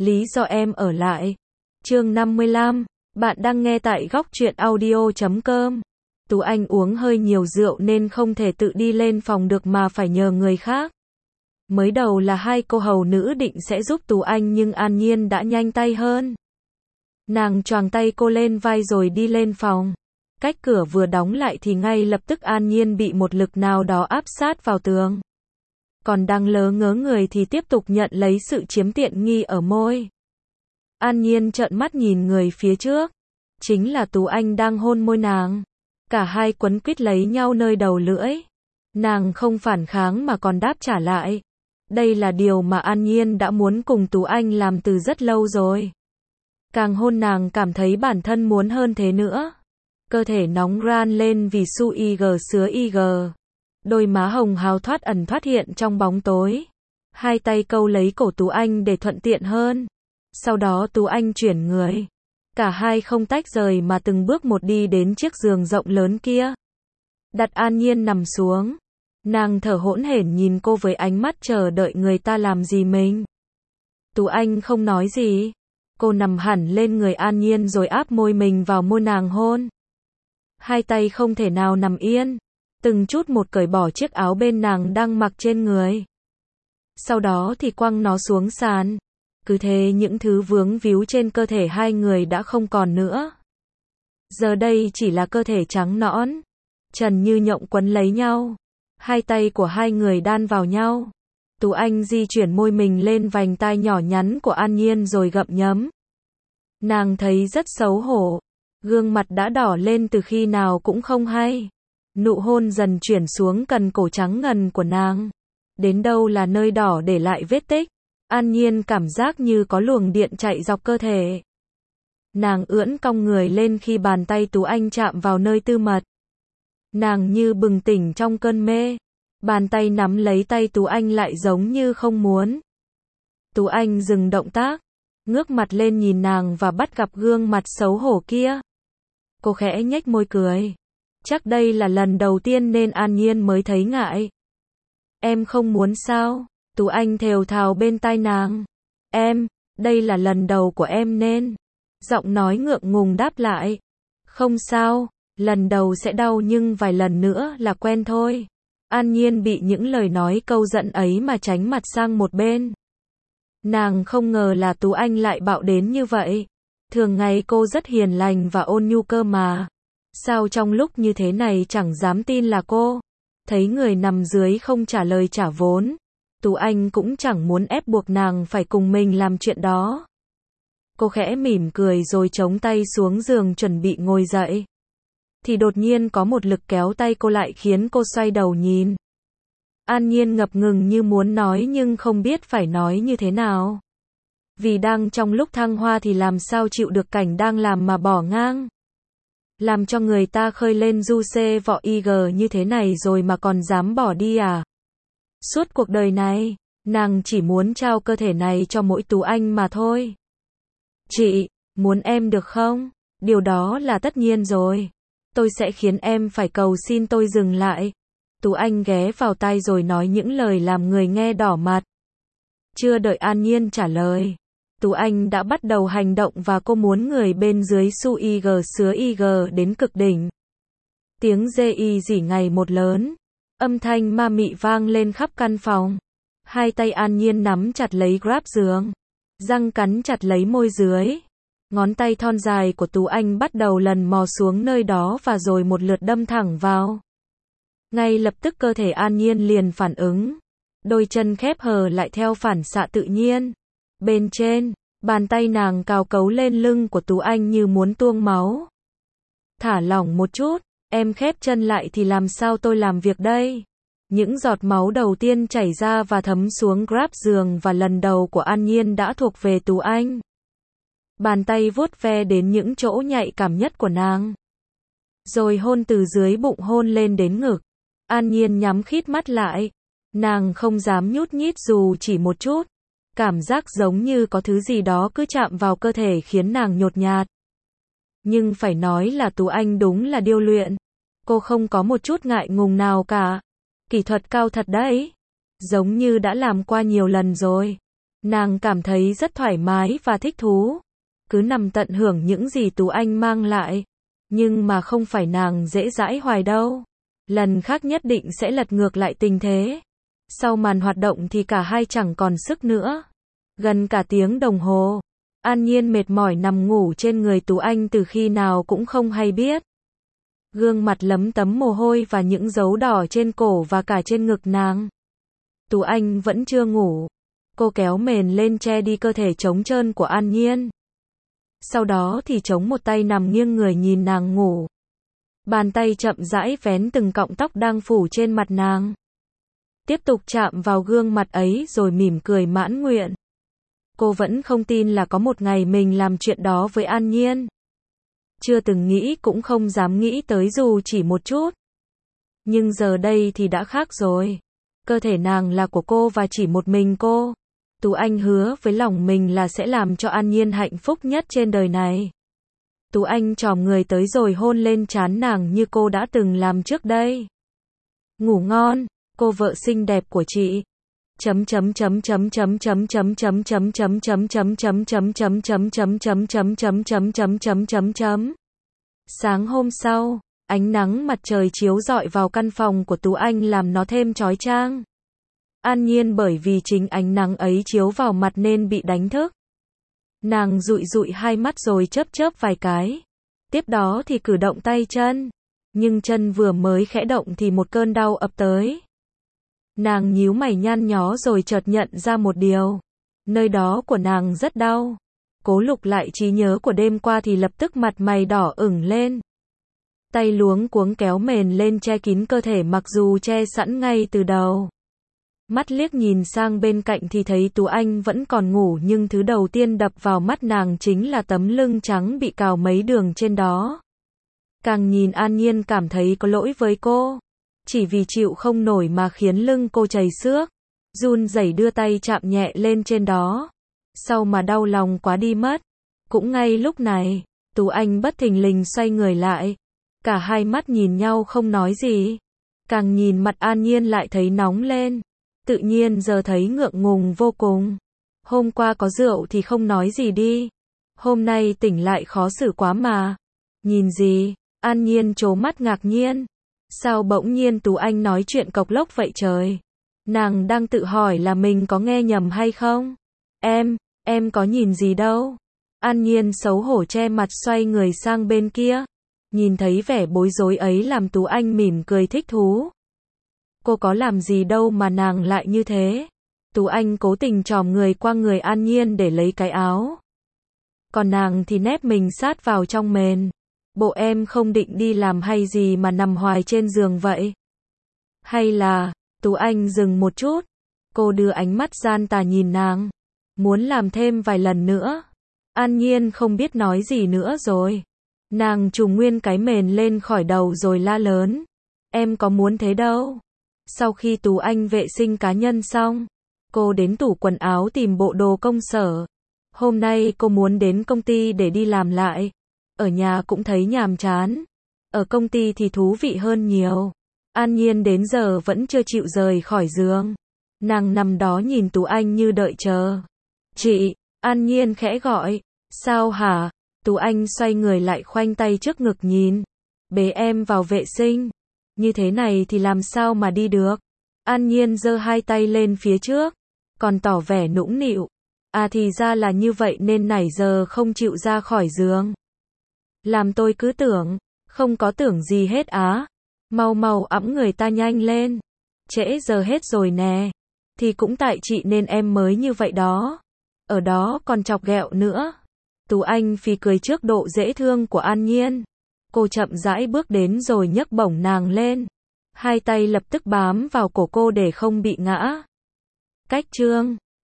Lý do em ở lại. Chương 55. Bạn đang nghe tại góc truyện audio.com. Tú Anh uống hơi nhiều rượu nên không thể tự đi lên phòng được mà phải nhờ người khác. Mới đầu là hai cô hầu nữ định sẽ giúp Tú Anh nhưng An Nhiên đã nhanh tay hơn. Nàng choàng tay cô lên vai rồi đi lên phòng. Cách cửa vừa đóng lại thì ngay lập tức An Nhiên bị một lực nào đó áp sát vào tường. Còn đang lớ ngớ người thì tiếp tục nhận lấy sự chiếm tiện nghi ở môi. An Nhiên trợn mắt nhìn người phía trước. Chính là Tú Anh đang hôn môi nàng. Cả hai quấn quýt lấy nhau nơi đầu lưỡi. Nàng không phản kháng mà còn đáp trả lại. Đây là điều mà An Nhiên đã muốn cùng Tú Anh làm từ rất lâu rồi. Càng hôn nàng cảm thấy bản thân muốn hơn thế nữa. Cơ thể nóng ran lên vì su ig sứa ig. Đôi má hồng hào thoát ẩn thoát hiện trong bóng tối. Hai tay câu lấy cổ Tú Anh để thuận tiện hơn. Sau đó Tú Anh chuyển người. Cả hai không tách rời mà từng bước một đi đến chiếc giường rộng lớn kia. Đặt An Nhiên nằm xuống. Nàng thở hổn hển nhìn cô với ánh mắt chờ đợi người ta làm gì mình. Tú Anh không nói gì. Cô nằm hẳn lên người An Nhiên rồi áp môi mình vào môi nàng hôn. Hai tay không thể nào nằm yên. Từng chút một cởi bỏ chiếc áo bên nàng đang mặc trên người. Sau đó thì quăng nó xuống sàn. Cứ thế những thứ vướng víu trên cơ thể hai người đã không còn nữa. Giờ đây chỉ là cơ thể trắng nõn. Trần như nhộng quấn lấy nhau. Hai tay của hai người đan vào nhau. Tú Anh di chuyển môi mình lên vành tai nhỏ nhắn của An Nhiên rồi gặm nhấm. Nàng thấy rất xấu hổ. Gương mặt đã đỏ lên từ khi nào cũng không hay. Nụ hôn dần chuyển xuống cần cổ trắng ngần của nàng. Đến đâu là nơi đỏ để lại vết tích. An Nhiên cảm giác như có luồng điện chạy dọc cơ thể. Nàng ưỡn cong người lên khi bàn tay Tú Anh chạm vào nơi tư mật. Nàng như bừng tỉnh trong cơn mê. Bàn tay nắm lấy tay Tú Anh lại giống như không muốn. Tú Anh dừng động tác. Ngước mặt lên nhìn nàng và bắt gặp gương mặt xấu hổ kia. Cô khẽ nhếch môi cười. Chắc đây là lần đầu tiên nên An Nhiên mới thấy ngại. Em không muốn sao? Tú Anh thều thào bên tai nàng. Em, đây là lần đầu của em nên. Giọng nói ngượng ngùng đáp lại. Không sao, lần đầu sẽ đau nhưng vài lần nữa là quen thôi. An Nhiên bị những lời nói câu giận ấy mà tránh mặt sang một bên. Nàng không ngờ là Tú Anh lại bạo đến như vậy. Thường ngày cô rất hiền lành và ôn nhu cơ mà. Sao trong lúc như thế này chẳng dám tin là cô. Thấy người nằm dưới không trả lời trả vốn. Tú Anh cũng chẳng muốn ép buộc nàng phải cùng mình làm chuyện đó. Cô khẽ mỉm cười rồi chống tay xuống giường chuẩn bị ngồi dậy. Thì đột nhiên có một lực kéo tay cô lại khiến cô xoay đầu nhìn. An Nhiên ngập ngừng như muốn nói nhưng không biết phải nói như thế nào. Vì đang trong lúc thăng hoa thì làm sao chịu được cảnh đang làm mà bỏ ngang. Làm cho người ta khơi lên du xê vọ ig như thế này rồi mà còn dám bỏ đi à? Suốt cuộc đời này, nàng chỉ muốn trao cơ thể này cho mỗi Tú Anh mà thôi. Chị, muốn em được không? Điều đó là tất nhiên rồi. Tôi sẽ khiến em phải cầu xin tôi dừng lại. Tú Anh ghé vào tai rồi nói những lời làm người nghe đỏ mặt. Chưa đợi An Nhiên trả lời. Tú Anh đã bắt đầu hành động và cô muốn người bên dưới su ig sứa ig đến cực đỉnh. Tiếng dê y rỉ ngày một lớn. Âm thanh ma mị vang lên khắp căn phòng. Hai tay An Nhiên nắm chặt lấy grab giường. Răng cắn chặt lấy môi dưới. Ngón tay thon dài của Tú Anh bắt đầu lần mò xuống nơi đó và rồi một lượt đâm thẳng vào. Ngay lập tức cơ thể An Nhiên liền phản ứng. Đôi chân khép hờ lại theo phản xạ tự nhiên. Bên trên, bàn tay nàng cào cấu lên lưng của Tú Anh như muốn tuông máu. Thả lỏng một chút, em khép chân lại thì làm sao tôi làm việc đây? Những giọt máu đầu tiên chảy ra và thấm xuống grab giường và lần đầu của An Nhiên đã thuộc về Tú Anh. Bàn tay vuốt ve đến những chỗ nhạy cảm nhất của nàng. Rồi hôn từ dưới bụng hôn lên đến ngực. An Nhiên nhắm khít mắt lại. Nàng không dám nhút nhít dù chỉ một chút. Cảm giác giống như có thứ gì đó cứ chạm vào cơ thể khiến nàng nhột nhạt. Nhưng phải nói là Tú Anh đúng là điêu luyện. Cô không có một chút ngại ngùng nào cả. Kỹ thuật cao thật đấy. Giống như đã làm qua nhiều lần rồi. Nàng cảm thấy rất thoải mái và thích thú. Cứ nằm tận hưởng những gì Tú Anh mang lại. Nhưng mà không phải nàng dễ dãi hoài đâu. Lần khác nhất định sẽ lật ngược lại tình thế. Sau màn hoạt động thì cả hai chẳng còn sức nữa. Gần cả tiếng đồng hồ, An Nhiên mệt mỏi nằm ngủ trên người Tú Anh từ khi nào cũng không hay biết. Gương mặt lấm tấm mồ hôi và những dấu đỏ trên cổ và cả trên ngực nàng. Tú Anh vẫn chưa ngủ. Cô kéo mền lên che đi cơ thể trống trơn của An Nhiên. Sau đó thì chống một tay nằm nghiêng người nhìn nàng ngủ. Bàn tay chậm rãi vén từng cọng tóc đang phủ trên mặt nàng. Tiếp tục chạm vào gương mặt ấy rồi mỉm cười mãn nguyện. Cô vẫn không tin là có một ngày mình làm chuyện đó với An Nhiên. Chưa từng nghĩ cũng không dám nghĩ tới dù chỉ một chút. Nhưng giờ đây thì đã khác rồi. Cơ thể nàng là của cô và chỉ một mình cô. Tú Anh hứa với lòng mình là sẽ làm cho An Nhiên hạnh phúc nhất trên đời này. Tú Anh chòm người tới rồi hôn lên trán nàng như cô đã từng làm trước đây. Ngủ ngon, cô vợ xinh đẹp của chị. Sáng hôm sau, ánh nắng mặt trời chiếu rọi vào căn phòng của Tú Anh làm nó thêm chói chang. An Nhiên bởi vì chính ánh nắng ấy chiếu vào mặt nên bị đánh thức. Nàng dụi dụi hai mắt rồi chớp chớp vài cái. Tiếp đó thì cử động tay chân. Nhưng chân vừa mới khẽ động thì một cơn đau ập tới. Nàng nhíu mày nhăn nhó rồi chợt nhận ra một điều. Nơi đó của nàng rất đau. Cố lục lại trí nhớ của đêm qua thì lập tức mặt mày đỏ ửng lên. Tay luống cuống kéo mền lên che kín cơ thể mặc dù che sẵn ngay từ đầu. Mắt liếc nhìn sang bên cạnh thì thấy Tú Anh vẫn còn ngủ nhưng thứ đầu tiên đập vào mắt nàng chính là tấm lưng trắng bị cào mấy đường trên đó. Càng nhìn An Nhiên cảm thấy có lỗi với cô. Chỉ vì chịu không nổi mà khiến lưng cô chảy xước. Run rẩy đưa tay chạm nhẹ lên trên đó. Sau mà đau lòng quá đi mất. Cũng ngay lúc này, Tú Anh bất thình lình xoay người lại. Cả hai mắt nhìn nhau không nói gì. Càng nhìn mặt An Nhiên lại thấy nóng lên. Tự nhiên giờ thấy ngượng ngùng vô cùng. Hôm qua có rượu thì không nói gì đi. Hôm nay tỉnh lại khó xử quá mà. Nhìn gì? An Nhiên trố mắt ngạc nhiên. Sao bỗng nhiên Tú Anh nói chuyện cộc lốc vậy trời? Nàng đang tự hỏi là mình có nghe nhầm hay không? Em có nhìn gì đâu. An Nhiên xấu hổ che mặt xoay người sang bên kia. Nhìn thấy vẻ bối rối ấy làm Tú Anh mỉm cười thích thú. Cô có làm gì đâu mà nàng lại như thế. Tú Anh cố tình chòm người qua người An Nhiên để lấy cái áo. Còn nàng thì nép mình sát vào trong mền. Bộ em không định đi làm hay gì mà nằm hoài trên giường vậy? Hay là, Tú Anh dừng một chút. Cô đưa ánh mắt gian tà nhìn nàng. Muốn làm thêm vài lần nữa. An Nhiên không biết nói gì nữa rồi. Nàng trùm nguyên cái mền lên khỏi đầu rồi la lớn. Em có muốn thế đâu. Sau khi Tú Anh vệ sinh cá nhân xong, cô đến tủ quần áo tìm bộ đồ công sở. Hôm nay cô muốn đến công ty để đi làm lại. Ở nhà cũng thấy nhàm chán. Ở công ty thì thú vị hơn nhiều. An Nhiên đến giờ vẫn chưa chịu rời khỏi giường. Nàng nằm đó nhìn Tú Anh như đợi chờ. Chị, An Nhiên khẽ gọi. Sao hả? Tú Anh xoay người lại khoanh tay trước ngực nhìn. Bế em vào vệ sinh. Như thế này thì làm sao mà đi được? An Nhiên giơ hai tay lên phía trước. Còn tỏ vẻ nũng nịu. À thì ra là như vậy nên nãy giờ không chịu ra khỏi giường. Làm tôi cứ tưởng. Không có tưởng gì hết á. Mau mau ẵm người ta nhanh lên. Trễ giờ hết rồi nè. Thì cũng tại chị nên em mới như vậy đó. Ở đó còn chọc ghẹo nữa. Tú Anh phì cười trước độ dễ thương của An Nhiên. Cô chậm rãi bước đến rồi nhấc bổng nàng lên. Hai tay lập tức bám vào cổ cô để không bị ngã. Cách chương